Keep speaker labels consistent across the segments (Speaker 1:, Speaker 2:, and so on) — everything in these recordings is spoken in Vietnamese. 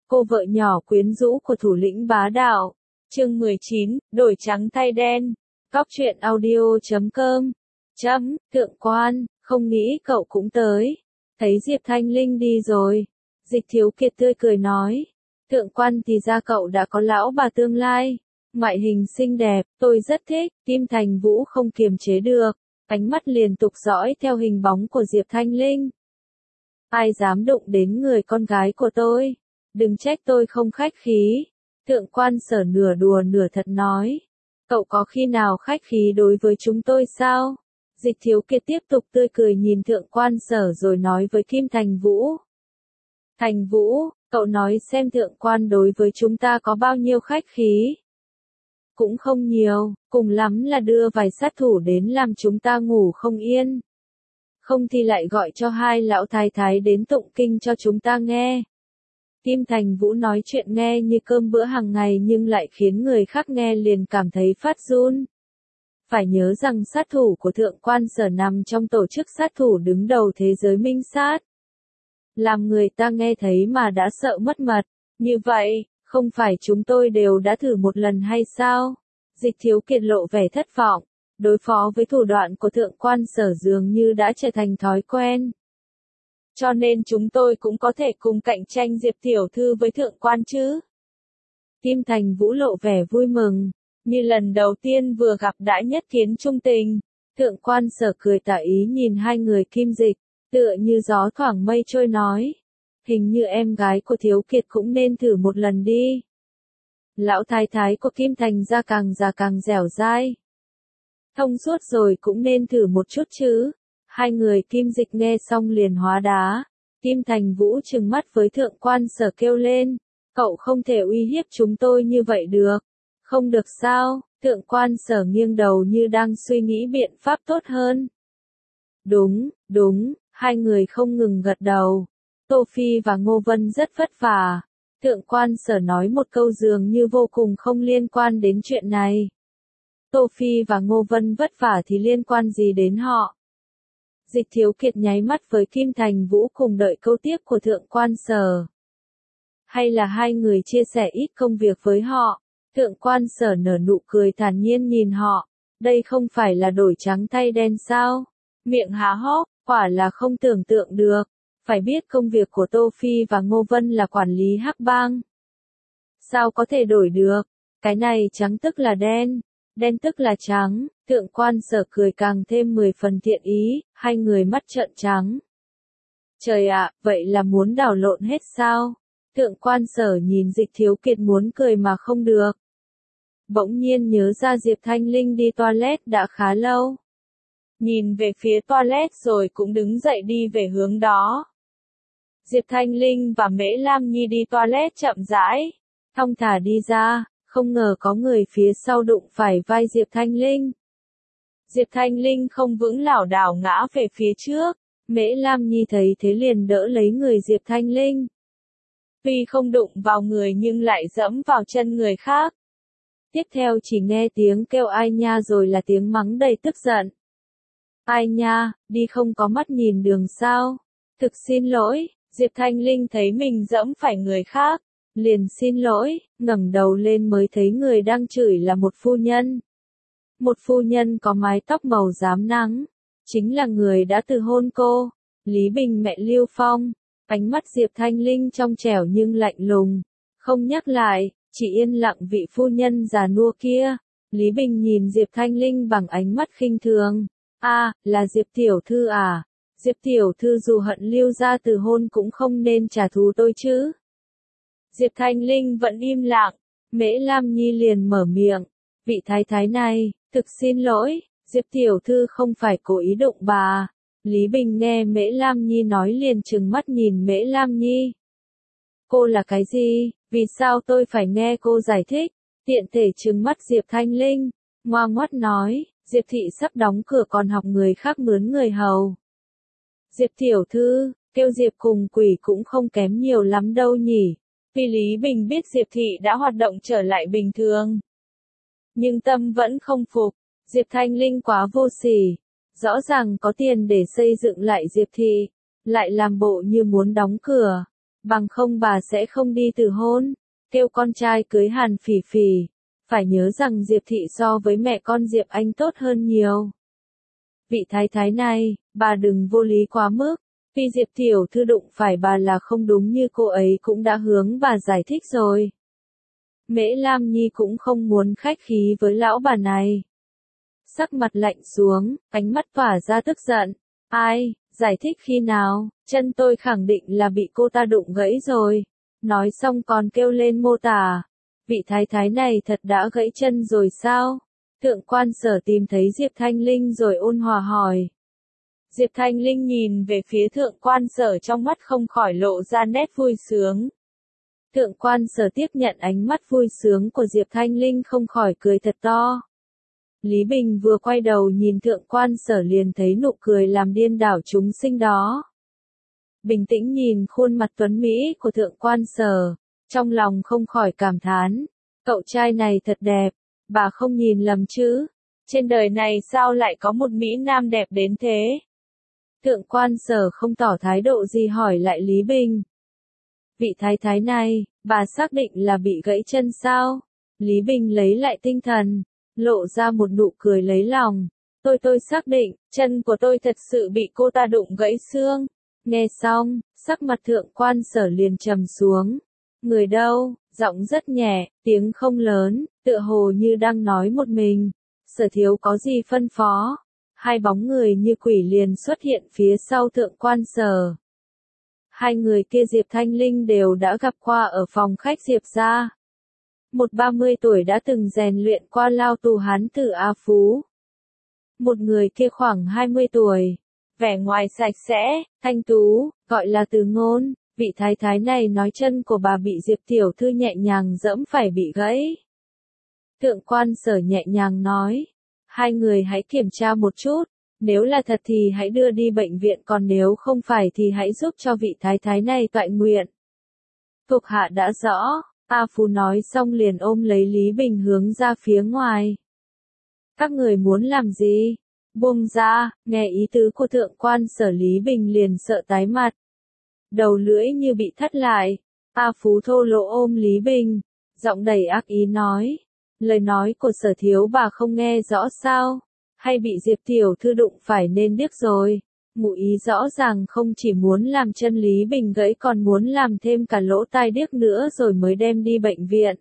Speaker 1: cô vợ nhỏ quyến rũ của thủ lĩnh bá đạo. Chương 19, đổi trắng thay đen. Cóc truyện audio.com. Thượng quan, không nghĩ cậu cũng tới. Thấy Diệp Thanh Linh đi rồi. Dịch Thiếu Kiệt tươi cười nói. Thượng quan thì ra cậu đã có lão bà tương lai. Ngoại hình xinh đẹp, tôi rất thích. Kim Thành Vũ không kiềm chế được. Ánh mắt liên tục dõi theo hình bóng của Diệp Thanh Linh. Ai dám đụng đến người con gái của tôi? Đừng trách tôi không khách khí. Thượng quan Sở nửa đùa nửa thật nói. Cậu có khi nào khách khí đối với chúng tôi sao? Dịch Thiếu Kiệt tiếp tục tươi cười nhìn Thượng quan Sở rồi nói với Kim Thành Vũ. Thành Vũ, cậu nói xem Thượng quan đối với chúng ta có bao nhiêu khách khí? Cũng không nhiều, cùng lắm là đưa vài sát thủ đến làm chúng ta ngủ không yên. Không thì lại gọi cho hai lão thái thái đến tụng kinh cho chúng ta nghe. Kim Thành Vũ nói chuyện nghe như cơm bữa hàng ngày nhưng lại khiến người khác nghe liền cảm thấy phát run. Phải nhớ rằng sát thủ của Thượng quan Sở nằm trong tổ chức sát thủ đứng đầu thế giới minh sát. Làm người ta nghe thấy mà đã sợ mất mật. Như vậy, không phải chúng tôi đều đã thử một lần hay sao? Dịch Thiếu Kiệt lộ vẻ thất vọng. Đối phó với thủ đoạn của Thượng quan Sở dường như đã trở thành thói quen. Cho nên chúng tôi cũng có thể cùng cạnh tranh Diệp tiểu thư với Thượng quan chứ. Kim Thành Vũ lộ vẻ vui mừng. Như lần đầu tiên vừa gặp đã nhất kiến trung tình. Thượng quan Sở cười tà ý nhìn hai người Kim Dịch. Tựa như gió thoảng mây trôi nói. Hình như em gái của Thiếu Kiệt cũng nên thử một lần đi. Lão thái thái của Kim Thành già càng dẻo dai. Thông suốt rồi cũng nên thử một chút chứ. Hai người Kim Dịch nghe xong liền hóa đá. Kim Thành Vũ trừng mắt với Thượng quan Sở kêu lên. Cậu không thể uy hiếp chúng tôi như vậy được. Không được sao? Thượng quan Sở nghiêng đầu như đang suy nghĩ biện pháp tốt hơn. Đúng, hai người không ngừng gật đầu. Tô Phi và Ngô Vân rất vất vả. Thượng quan Sở nói một câu dường như vô cùng không liên quan đến chuyện này. Tô Phi và Ngô Vân vất vả thì liên quan gì đến họ? Dịch Thiếu Kiệt nháy mắt với Kim Thành Vũ cùng đợi câu tiếp của Thượng quan Sở. Hay là hai người chia sẻ ít công việc với họ? Thượng quan Sở nở nụ cười thản nhiên nhìn họ. Đây không phải là đổi trắng thay đen sao? Miệng há hốc, quả là không tưởng tượng được. Phải biết công việc của Tô Phi và Ngô Vân là quản lý hắc bang. Sao có thể đổi được? Cái này trắng tức là đen, đen tức là trắng. Thượng quan Sở cười càng thêm 10 phần thiện ý, hai người mắt trợn trắng. Trời ạ, vậy là muốn đảo lộn hết sao? Thượng quan Sở nhìn Dịch Thiếu Kiệt muốn cười mà không được. Bỗng nhiên nhớ ra Diệp Thanh Linh đi toilet đã khá lâu. Nhìn về phía toilet rồi cũng đứng dậy đi về hướng đó. Diệp Thanh Linh và Mễ Lam Nhi đi toilet chậm rãi, thong thả đi ra, không ngờ có người phía sau đụng phải vai Diệp Thanh Linh. Diệp Thanh Linh không vững lảo đảo ngã về phía trước, Mễ Lam Nhi thấy thế liền đỡ lấy người Diệp Thanh Linh. Tuy không đụng vào người nhưng lại dẫm vào chân người khác. Tiếp theo chỉ nghe tiếng kêu ai nha rồi là tiếng mắng đầy tức giận. Ai nha, đi không có mắt nhìn đường sao? Thực xin lỗi. Diệp Thanh Linh thấy mình dẫm phải người khác, liền xin lỗi, ngẩng đầu lên mới thấy người đang chửi là một phu nhân. Một phu nhân có mái tóc màu rám nắng, chính là người đã từ hôn cô, Lý Bình mẹ Lưu Phong. Ánh mắt Diệp Thanh Linh trong trẻo nhưng lạnh lùng, không nhắc lại, chỉ yên lặng vị phu nhân già nua kia. Lý Bình nhìn Diệp Thanh Linh bằng ánh mắt khinh thường. Là Diệp tiểu thư à? Diệp tiểu thư dù hận Lưu gia từ hôn cũng không nên trả thù tôi chứ. Diệp Thanh Linh vẫn im lặng, Mễ Lam Nhi liền mở miệng. Vị thái thái này, thực xin lỗi, Diệp tiểu thư không phải cố ý đụng bà. Lý Bình nghe Mễ Lam Nhi nói liền trừng mắt nhìn Mễ Lam Nhi. Cô là cái gì? Vì sao tôi phải nghe cô giải thích? Tiện thể trừng mắt Diệp Thanh Linh, ngoa ngoắt nói, Diệp thị sắp đóng cửa còn học người khác mướn người hầu. Diệp tiểu thư, kêu Diệp cùng quỷ cũng không kém nhiều lắm đâu nhỉ. Vì Lý Bình biết Diệp thị đã hoạt động trở lại bình thường. Nhưng tâm vẫn không phục, Diệp Thanh Linh quá vô sỉ. Rõ ràng có tiền để xây dựng lại Diệp thị, lại làm bộ như muốn đóng cửa. bằng không bà sẽ không đi từ hôn, kêu con trai cưới Hàn Phỉ Phỉ. Phải nhớ rằng Diệp Thị so với mẹ con Diệp Anh tốt hơn nhiều. Vị thái thái này, bà đừng vô lý quá mức, vì Diệp tiểu thư đụng phải bà là không đúng như cô ấy cũng đã hướng bà giải thích rồi. Mễ Lam Nhi cũng không muốn khách khí với lão bà này. Sắc mặt lạnh xuống, ánh mắt tỏa ra tức giận. Ai, giải thích khi nào, chân tôi khẳng định là bị cô ta đụng gãy rồi. Nói xong còn kêu lên mô tả. Vị thái thái này thật đã gãy chân rồi sao? Thượng quan Sở tìm thấy Diệp Thanh Linh rồi ôn hòa hỏi. Diệp Thanh Linh nhìn về phía thượng quan Sở trong mắt không khỏi lộ ra nét vui sướng. Thượng quan Sở tiếp nhận ánh mắt vui sướng của Diệp Thanh Linh không khỏi cười thật to. Lý Bình vừa quay đầu nhìn thượng quan Sở liền thấy nụ cười làm điên đảo chúng sinh đó. Bình tĩnh nhìn khuôn mặt tuấn Mỹ của thượng quan Sở, trong lòng không khỏi cảm thán. Cậu trai này thật đẹp, bà không nhìn lầm chứ. Trên đời này sao lại có một Mỹ Nam đẹp đến thế? Thượng quan Sở không tỏ thái độ gì hỏi lại Lý Bình. Vị thái thái này, bà xác định là bị gãy chân sao? Lý Bình lấy lại tinh thần, lộ ra một nụ cười lấy lòng. Tôi xác định, chân của tôi thật sự bị cô ta đụng gãy xương. Nghe xong, sắc mặt thượng quan Sở liền trầm xuống. Người đâu, giọng rất nhẹ, tiếng không lớn, tựa hồ như đang nói một mình. Sở thiếu có gì phân phó? Hai bóng người như quỷ liền xuất hiện phía sau thượng quan Sở. Hai người kia Diệp Thanh Linh đều đã gặp qua ở phòng khách Diệp gia. Một 30 tuổi đã từng rèn luyện qua lao tù hán tử A Phú. Một người kia khoảng 20 tuổi, vẻ ngoài sạch sẽ, thanh tú, gọi là Từ Ngôn. Vị thái thái này nói chân của bà bị Diệp tiểu thư nhẹ nhàng dẫm phải bị gãy. Thượng quan Sở nhẹ nhàng nói, hai người hãy kiểm tra một chút, nếu là thật thì hãy đưa đi bệnh viện, còn nếu không phải thì hãy giúp cho vị thái thái này toại nguyện. Thuộc hạ đã rõ, A Phú nói xong liền ôm lấy Lý Bình hướng ra phía ngoài. Các người muốn làm gì? Buông ra, nghe ý tứ của thượng quan Sở Lý Bình liền sợ tái mặt. Đầu lưỡi như bị thắt lại. A Phú thô lỗ ôm Lý Bình, giọng đầy ác ý nói. Lời nói của Sở thiếu bà không nghe rõ sao? Hay bị Diệp tiểu thư đụng phải nên điếc rồi? Ngụ ý rõ ràng không chỉ muốn làm chân Lý Bình gãy còn muốn làm thêm cả lỗ tai điếc nữa rồi mới đem đi bệnh viện.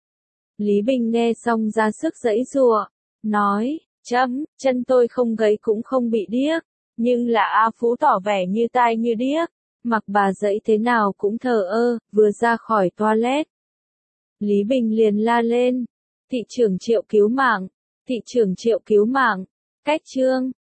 Speaker 1: Lý Bình nghe xong ra sức giãy giụa, nói, chân tôi không gãy cũng không bị điếc, nhưng là A Phú tỏ vẻ như tai như điếc, mặc bà dãy thế nào cũng thờ ơ, vừa ra khỏi toilet. Lý Bình liền la lên, thị trưởng Triệu cứu mạng, thị trưởng Triệu cứu mạng, cách chương.